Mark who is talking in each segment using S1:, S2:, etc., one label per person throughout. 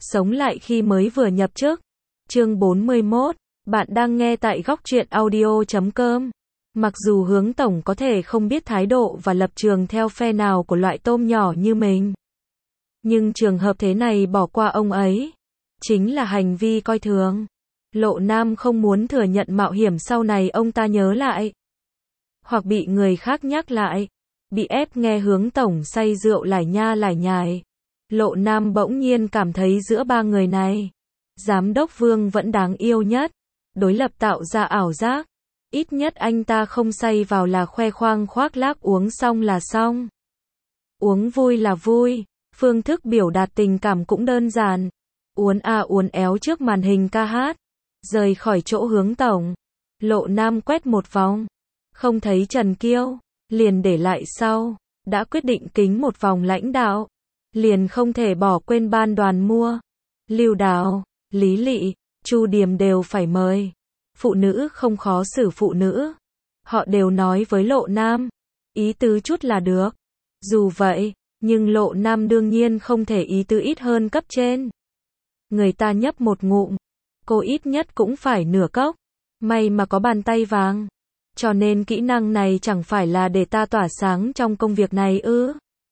S1: Sống lại khi mới vừa nhập chức. Chương 41, bạn đang nghe tại góc truyện audio.com. Mặc dù Hướng Tổng có thể không biết thái độ và lập trường theo phe nào của loại tôm nhỏ như mình, nhưng trường hợp thế này bỏ qua ông ấy chính là hành vi coi thường. Lộ Nam không muốn thừa nhận mạo hiểm sau này ông ta nhớ lại, hoặc bị người khác nhắc lại, bị ép nghe Hướng Tổng say rượu lải nha lải nhải. Lộ Nam bỗng nhiên cảm thấy giữa ba người này, Giám đốc Vương vẫn đáng yêu nhất. Đối lập tạo ra ảo giác, ít nhất anh ta không say vào là khoe khoang khoác lác uống xong là xong. Uống vui là vui, phương thức biểu đạt tình cảm cũng đơn giản. Uốn uốn éo trước màn hình ca hát. Rời khỏi chỗ Hướng Tổng, Lộ Nam quét một vòng, không thấy Trần Kiêu, liền để lại sau. Đã quyết định kính một vòng lãnh đạo, liền không thể bỏ quên ban đoàn mua. Lưu Đào, Lý Lị, Chu Điềm đều phải mời. Phụ nữ không khó xử phụ nữ. Họ đều nói với Lộ Nam, ý tứ chút là được. Dù vậy, nhưng Lộ Nam đương nhiên không thể ý tứ ít hơn cấp trên. Người ta nhấp một ngụm, cô ít nhất cũng phải nửa cốc. May mà có bàn tay vàng, cho nên kỹ năng này chẳng phải là để ta tỏa sáng trong công việc này ư.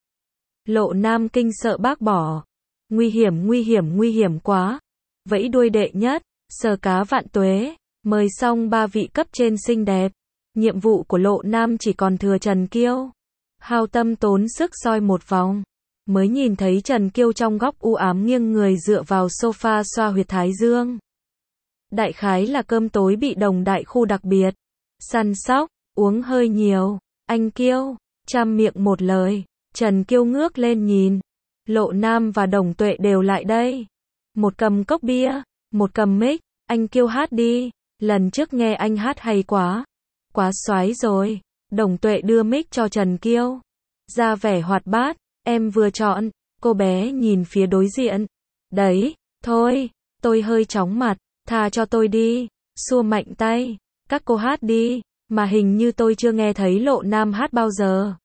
S1: Lộ Nam kinh sợ bác bỏ. Nguy hiểm quá. Vẫy đuôi đệ nhất, sờ cá vạn tuế. Mời xong ba vị cấp trên xinh đẹp. Nhiệm vụ của Lộ Nam chỉ còn thừa Trần Kiêu. Hao tâm tốn sức soi một vòng, mới nhìn thấy Trần Kiêu trong góc u ám nghiêng người dựa vào sofa xoa huyệt thái dương. Đại khái là cơm tối bị đồng đại khu đặc biệt săn sóc, uống hơi nhiều. Anh Kiêu, chăm miệng một lời. Trần Kiêu ngước lên nhìn. Lộ Nam và Đồng Tuệ đều lại đây. Một cầm cốc bia, một cầm mic. Anh Kiêu hát đi, lần trước nghe anh hát hay quá. Quá xoái rồi. Đồng Tuệ đưa mic cho Trần Kiêu, ra vẻ hoạt bát. Em vừa chọn. Cô bé nhìn phía đối diện. Đấy, thôi, tôi hơi chóng mặt, tha cho tôi đi. Xua mạnh tay. Các cô hát đi, mà hình như tôi chưa nghe thấy Lộ Nam hát bao giờ.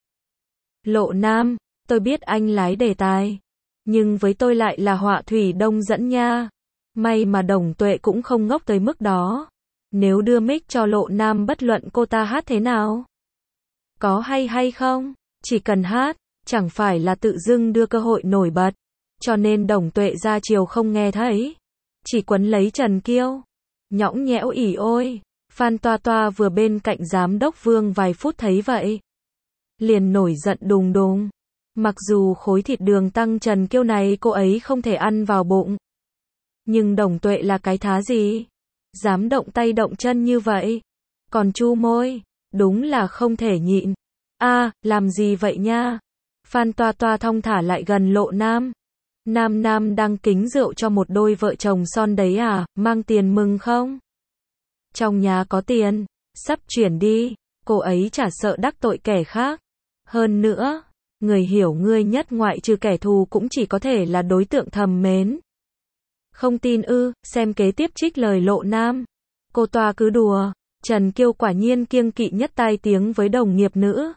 S1: Lộ Nam, tôi biết anh lái đề tài, nhưng với tôi lại là họa thủy đông dẫn nha. May mà Đồng Tuệ cũng không ngốc tới mức đó. Nếu đưa mic cho Lộ Nam bất luận cô ta hát thế nào, có hay không, chỉ cần hát, chẳng phải là tự dưng đưa cơ hội nổi bật. Cho nên Đồng Tuệ ra chiều không nghe thấy, chỉ quấn lấy Trần Kiêu, nhõng nhẽo ỉ ôi. Phan Toa Toa vừa bên cạnh Giám đốc Vương vài phút thấy vậy, liền nổi giận đùng đùng. Mặc dù khối thịt đường tăng Trần Kiêu này cô ấy không thể ăn vào bụng, nhưng Đồng Tuệ là cái thá gì, dám động tay động chân như vậy. Còn chu môi, đúng là không thể nhịn. Làm gì vậy nha? Phan Toa Toa thong thả lại gần Lộ Nam. Nam đang kính rượu cho một đôi vợ chồng son đấy à, mang tiền mừng không? Trong nhà có tiền, sắp chuyển đi. Cô ấy chả sợ đắc tội kẻ khác. Hơn nữa, người hiểu ngươi nhất ngoại trừ kẻ thù cũng chỉ có thể là đối tượng thầm mến. Không tin ư? Xem kế tiếp trích lời Lộ Nam. Cô Toa cứ đùa. Trần Kiêu quả nhiên kiêng kỵ nhất tai tiếng với đồng nghiệp nữ.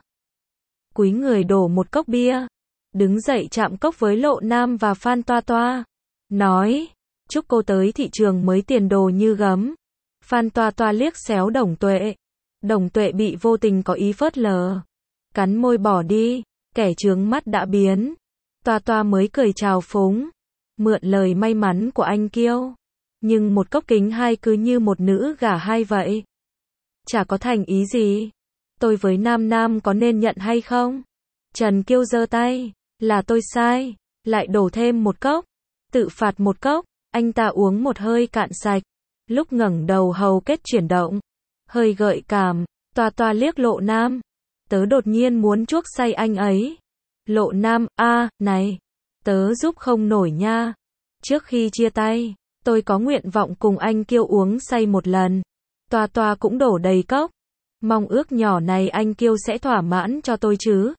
S1: Cúi người đổ một cốc bia, đứng dậy chạm cốc với Lộ Nam và Phan Toa Toa, nói, chúc cô tới thị trường mới tiền đồ như gấm. Phan Toa Toa liếc xéo Đồng Tuệ. Đồng Tuệ bị vô tình có ý phớt lờ, cắn môi bỏ đi. Kẻ chướng mắt đã biến. Toa Toa mới cười chào phúng, mượn lời may mắn của anh Kiêu, nhưng một cốc kính hai cứ như một nữ gả hai vậy, chả có thành ý gì. Tôi với Nam có nên nhận hay không? Trần Kiêu giơ tay, là tôi sai. Lại đổ thêm một cốc, tự phạt một cốc. Anh ta uống một hơi cạn sạch, lúc ngẩng đầu hầu kết chuyển động, hơi gợi cảm. Toa Toa liếc Lộ Nam, tớ đột nhiên muốn chuốc say anh ấy. Lộ Nam, này, tớ giúp không nổi nha. Trước khi chia tay, tôi có nguyện vọng cùng anh Kiêu uống say một lần. Toa Toa cũng đổ đầy cốc. Mong ước nhỏ này anh Kiêu sẽ thỏa mãn cho tôi chứ.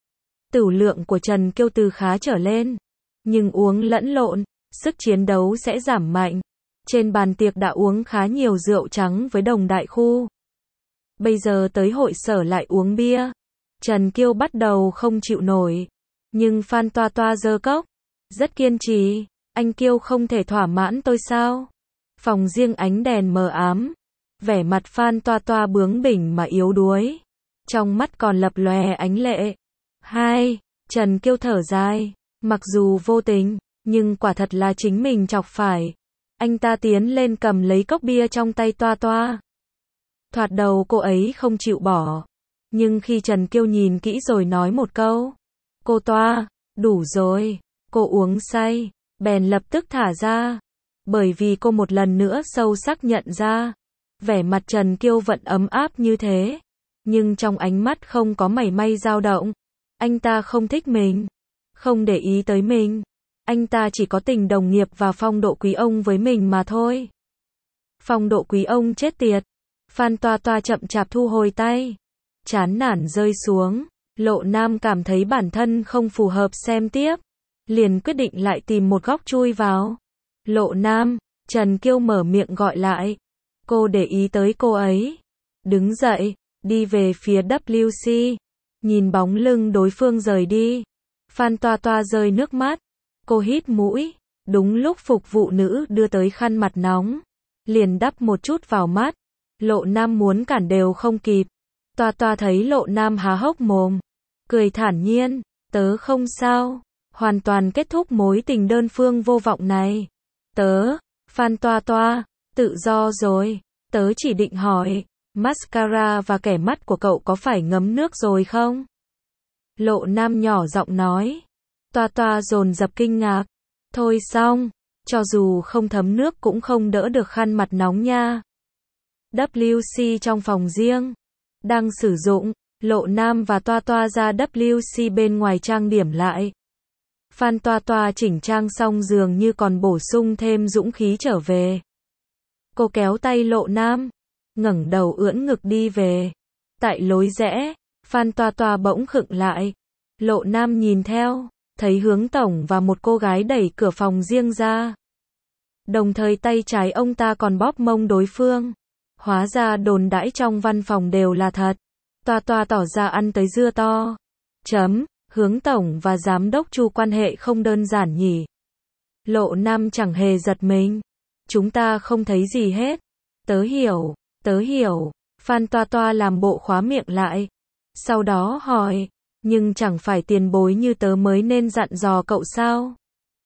S1: Tửu lượng của Trần Kiêu từ khá trở lên, nhưng uống lẫn lộn, sức chiến đấu sẽ giảm mạnh. Trên bàn tiệc đã uống khá nhiều rượu trắng với Đồng đại khu. Bây giờ tới hội sở lại uống bia. Trần Kiêu bắt đầu không chịu nổi, nhưng Phan Toa Toa giơ cốc, rất kiên trì. Anh Kiêu không thể thỏa mãn tôi sao? Phòng riêng ánh đèn mờ ám. Vẻ mặt Phan Toa Toa bướng bỉnh mà yếu đuối. Trong mắt còn lập lòe ánh lệ. Hai, Trần Kiêu thở dài. Mặc dù vô tình, nhưng quả thật là chính mình chọc phải. Anh ta tiến lên cầm lấy cốc bia trong tay Toa Toa. Thoạt đầu cô ấy không chịu bỏ. Nhưng khi Trần Kiêu nhìn kỹ rồi nói một câu. Cô Toa, đủ rồi. Cô uống say. Bèn lập tức thả ra. Bởi vì cô một lần nữa sâu sắc nhận ra. Vẻ mặt Trần Kiêu vẫn ấm áp như thế. Nhưng trong ánh mắt không có mảy may dao động. Anh ta không thích mình. Không để ý tới mình. Anh ta chỉ có tình đồng nghiệp và phong độ quý ông với mình mà thôi. Phong độ quý ông chết tiệt. Phan Toa Toa chậm chạp thu hồi tay. Chán nản rơi xuống. Lộ Nam cảm thấy bản thân không phù hợp xem tiếp. Liền quyết định lại tìm một góc chui vào. Lộ Nam, Trần Kiêu mở miệng gọi lại. Cô để ý tới cô ấy. Đứng dậy, đi về phía WC. Nhìn bóng lưng đối phương rời đi. Phan Toa Toa rơi nước mắt. Cô hít mũi. Đúng lúc phục vụ nữ đưa tới khăn mặt nóng. Liền đắp một chút vào mắt. Lộ Nam muốn cản đều không kịp. Toa Toa thấy Lộ Nam há hốc mồm. Cười thản nhiên. Tớ không sao. Hoàn toàn kết thúc mối tình đơn phương vô vọng này. Tớ, Phan Toa Toa, tự do rồi. Tớ chỉ định hỏi, mascara và kẻ mắt của cậu có phải ngấm nước rồi không? Lộ Nam nhỏ giọng nói. Toa Toa dồn dập kinh ngạc. Thôi xong, cho dù không thấm nước cũng không đỡ được khăn mặt nóng nha. WC trong phòng riêng. Đang sử dụng, Lộ Nam và Toa Toa ra WC bên ngoài trang điểm lại. Phan Toa Toa chỉnh trang xong dường như còn bổ sung thêm dũng khí trở về. Cô kéo tay Lộ Nam, ngẩng đầu ưỡn ngực đi về. Tại lối rẽ, Phan Toa Toa bỗng khựng lại. Lộ Nam nhìn theo, thấy Hướng Tổng và một cô gái đẩy cửa phòng riêng ra. Đồng thời tay trái ông ta còn bóp mông đối phương. Hóa ra đồn đãi trong văn phòng đều là thật. Toa Toa tỏ ra ăn tới dưa to. Hướng Tổng và Giám đốc Chu quan hệ không đơn giản nhỉ. Lộ Nam chẳng hề giật mình. Chúng ta không thấy gì hết. Tớ hiểu. Phan Toa Toa làm bộ khóa miệng lại. Sau đó hỏi, nhưng chẳng phải tiền bối như tớ mới nên dặn dò cậu sao?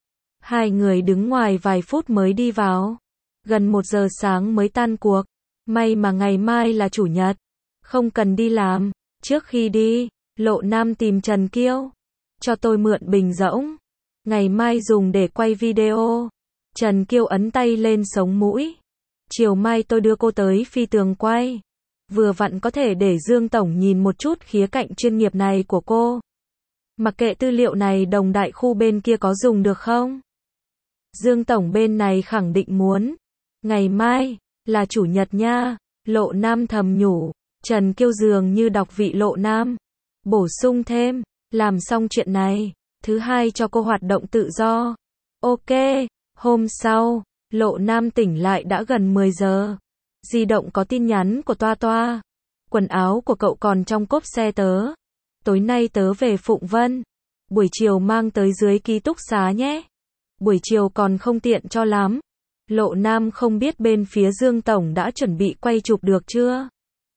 S1: Hai người đứng ngoài vài phút mới đi vào. Gần 1 giờ sáng mới tan cuộc. May mà ngày mai là chủ nhật. Không cần đi làm. Trước khi đi, Lộ Nam tìm Trần Kiêu. Cho tôi mượn bình rỗng. Ngày mai dùng để quay video. Trần Kiêu ấn tay lên sống mũi. Chiều mai tôi đưa cô tới phi tường quay. Vừa vặn có thể để Dương Tổng nhìn một chút khía cạnh chuyên nghiệp này của cô. Mặc kệ tư liệu này đồng đại khu bên kia có dùng được không? Dương Tổng bên này khẳng định muốn. Ngày mai, là chủ nhật nha. Lộ Nam thầm nhủ. Trần Kiêu dường như đọc vị Lộ Nam. Bổ sung thêm, làm xong chuyện này, thứ hai cho cô hoạt động tự do. Ok, hôm sau, Lộ Nam tỉnh lại đã gần 10 giờ. Di động có tin nhắn của Toa Toa. Quần áo của cậu còn trong cốp xe tớ. Tối nay tớ về Phụng Vân. Buổi chiều mang tới dưới ký túc xá nhé. Buổi chiều còn không tiện cho lắm. Lộ Nam không biết bên phía Dương Tổng đã chuẩn bị quay chụp được chưa.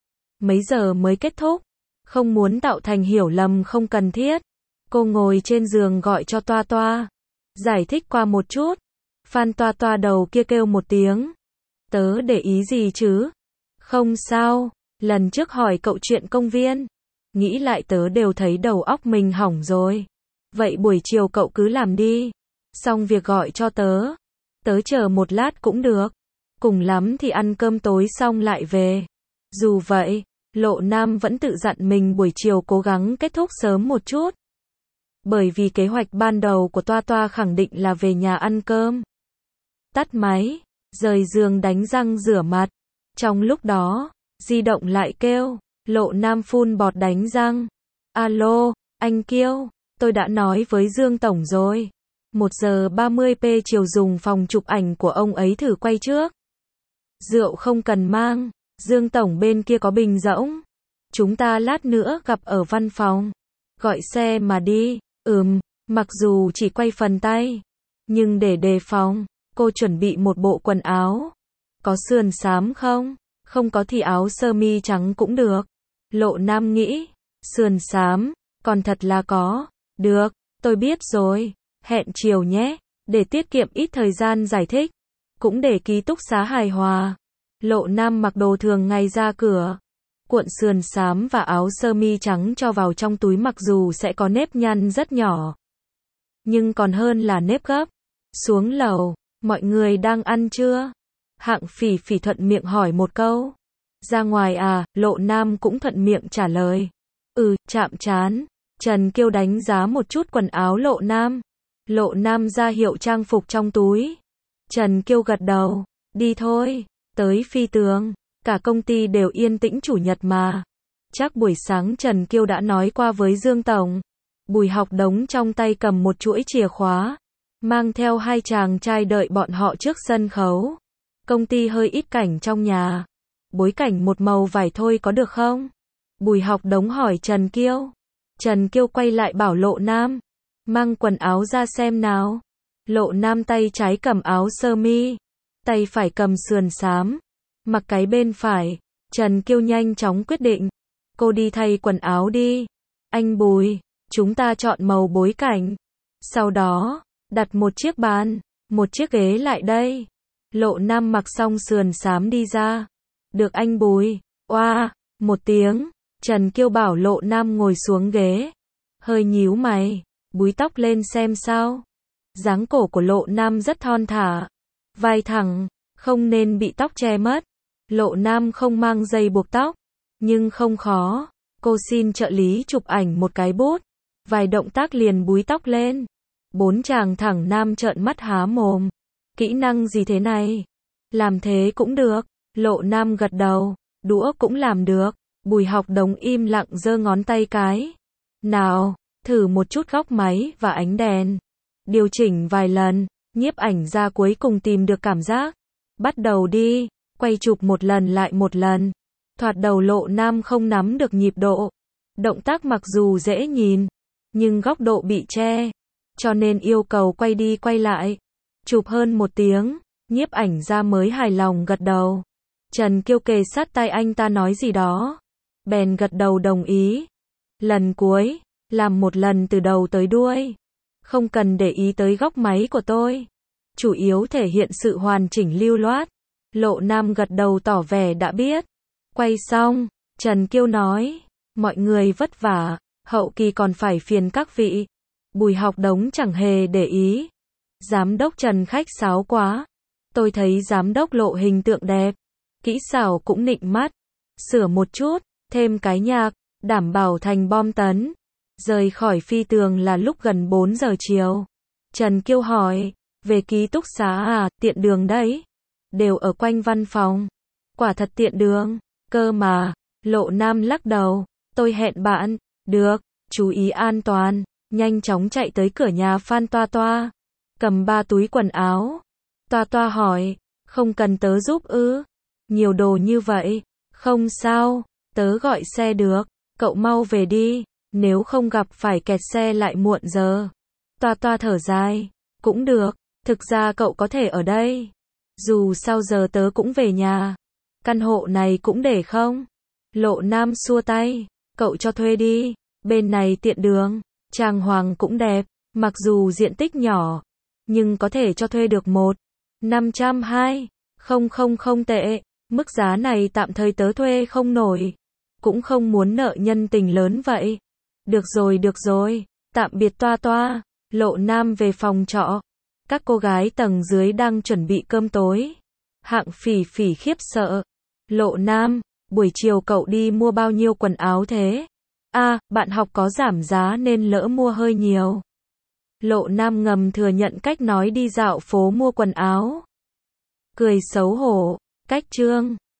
S1: Mấy giờ mới kết thúc. Không muốn tạo thành hiểu lầm không cần thiết. Cô ngồi trên giường gọi cho Toa Toa. Giải thích qua một chút. Phan Toa Toa đầu kia kêu một tiếng. Tớ để ý gì chứ? Không sao. Lần trước hỏi cậu chuyện công viên. Nghĩ lại tớ đều thấy đầu óc mình hỏng rồi. Vậy buổi chiều cậu cứ làm đi. Xong việc gọi cho tớ. Tớ chờ một lát cũng được. Cùng lắm thì ăn cơm tối xong lại về. Dù vậy, Lộ Nam vẫn tự dặn mình buổi chiều cố gắng kết thúc sớm một chút. Bởi vì kế hoạch ban đầu của Toa Toa khẳng định là về nhà ăn cơm. Tắt máy, rời giường đánh răng rửa mặt. Trong lúc đó, di động lại kêu. Lộ Nam phun bọt đánh răng. Alo, anh Kiêu, tôi đã nói với Dương Tổng rồi. 1 giờ 30p chiều dùng phòng chụp ảnh của ông ấy thử quay trước. Rượu không cần mang. Dương Tổng bên kia có bình rỗng. Chúng ta lát nữa gặp ở văn phòng. Gọi xe mà đi. Mặc dù chỉ quay phần tay. Nhưng để đề phòng, cô chuẩn bị một bộ quần áo. Có sườn xám không? Không có thì áo sơ mi trắng cũng được. Lộ Nam nghĩ, sườn xám, còn thật là có. Được, tôi biết rồi, hẹn chiều nhé. Để tiết kiệm ít thời gian giải thích, cũng để ký túc xá hài hòa. Lộ Nam mặc đồ thường ngày ra cửa, cuộn sườn xám và áo sơ mi trắng cho vào trong túi, mặc dù sẽ có nếp nhăn rất nhỏ, nhưng còn hơn là nếp gấp. Xuống lầu, mọi người đang ăn chưa? Hạng Phỉ Phỉ thuận miệng hỏi một câu. Ra ngoài à? Lộ Nam cũng thuận miệng trả lời. Chạm trán. Trần Kiêu đánh giá một chút quần áo Lộ Nam. Lộ Nam ra hiệu trang phục trong túi. Trần Kiêu gật đầu. Đi thôi. Tới phi tường. Cả công ty đều yên tĩnh chủ nhật mà. Chắc buổi sáng Trần Kiêu đã nói qua với Dương Tổng. Bùi Học Đống trong tay cầm một chuỗi chìa khóa, mang theo hai chàng trai đợi bọn họ trước sân khấu. Công ty hơi ít cảnh trong nhà. Bối cảnh một màu vải thôi có được không? Bùi Học Đống hỏi Trần Kiêu. Trần Kiêu quay lại bảo Lộ Nam. Mang quần áo ra xem nào. Lộ Nam tay trái cầm áo sơ mi, tay phải cầm sườn xám. Mặc cái bên phải. Trần Kiêu nhanh chóng quyết định. Cô đi thay quần áo đi. Anh Bùi, chúng ta chọn màu bối cảnh. Sau đó, đặt một chiếc bàn, một chiếc ghế lại đây. Lộ Nam mặc xong sườn xám đi ra. Được anh Bùi. Oa, một tiếng. Trần Kiêu bảo Lộ Nam ngồi xuống ghế. Hơi nhíu mày, búi tóc lên xem sao. Dáng cổ của Lộ Nam rất thon thả, vai thẳng, không nên bị tóc che mất. Lộ Nam không mang dây buộc tóc, nhưng không khó. Cô xin trợ lý chụp ảnh một cái bút. Vài động tác liền búi tóc lên. 4 chàng thẳng nam trợn mắt há mồm. Kỹ năng gì thế này? Làm thế cũng được. Lộ Nam gật đầu. Đũa cũng làm được. Bùi Học Đống im lặng giơ ngón tay cái. Nào, thử một chút góc máy và ánh đèn. Điều chỉnh vài lần, nhiếp ảnh ra cuối cùng tìm được cảm giác. Bắt đầu đi, quay chụp một lần lại một lần. Thoạt đầu Lộ Nam không nắm được nhịp độ. Động tác mặc dù dễ nhìn, nhưng góc độ bị che, cho nên yêu cầu quay đi quay lại. Chụp hơn 1 tiếng, nhiếp ảnh ra mới hài lòng gật đầu. Trần Kiêu kề sát tay anh ta nói gì đó. Bèn gật đầu đồng ý. Lần cuối, làm một lần từ đầu tới đuôi. Không cần để ý tới góc máy của tôi. Chủ yếu thể hiện sự hoàn chỉnh lưu loát. Lộ Nam gật đầu tỏ vẻ đã biết. Quay xong, Trần Kiêu nói. Mọi người vất vả, hậu kỳ còn phải phiền các vị. Bùi Học Đống chẳng hề để ý. Giám đốc Trần khách sáo quá. Tôi thấy giám đốc Lộ hình tượng đẹp. Kỹ xảo cũng nịnh mắt. Sửa một chút, thêm cái nhạc, đảm bảo thành bom tấn. Rời khỏi phi tường là lúc gần 4 giờ chiều. Trần Kiêu hỏi, về ký túc xá à? Tiện đường đấy. Đều ở quanh văn phòng. Quả thật tiện đường, cơ mà. Lộ Nam lắc đầu. Tôi hẹn bạn. Được, chú ý an toàn. Nhanh chóng chạy tới cửa nhà Phan Toa Toa. Cầm 3 túi quần áo. Toa Toa hỏi, không cần tớ giúp ư? Nhiều đồ như vậy. Không sao, tớ gọi xe được. Cậu mau về đi, nếu không gặp phải kẹt xe lại muộn giờ. Toa Toa thở dài. Cũng được, thực ra cậu có thể ở đây. Dù sao giờ tớ cũng về nhà. Căn hộ này cũng để không? Lộ Nam xua tay. Cậu cho thuê đi, bên này tiện đường, trang hoàng cũng đẹp, mặc dù diện tích nhỏ, nhưng có thể cho thuê được 1.520.000 tệ. Mức giá này tạm thời tớ thuê không nổi, cũng không muốn nợ nhân tình lớn vậy. Được rồi, tạm biệt Toa Toa. Lộ Nam về phòng trọ. Các cô gái tầng dưới đang chuẩn bị cơm tối. Hạng Phỉ Phỉ khiếp sợ. Lộ Nam, buổi chiều cậu đi mua bao nhiêu quần áo thế? Bạn học có giảm giá nên lỡ mua hơi nhiều. Lộ Nam ngầm thừa nhận cách nói đi dạo phố mua quần áo. Cười xấu hổ. Cách chương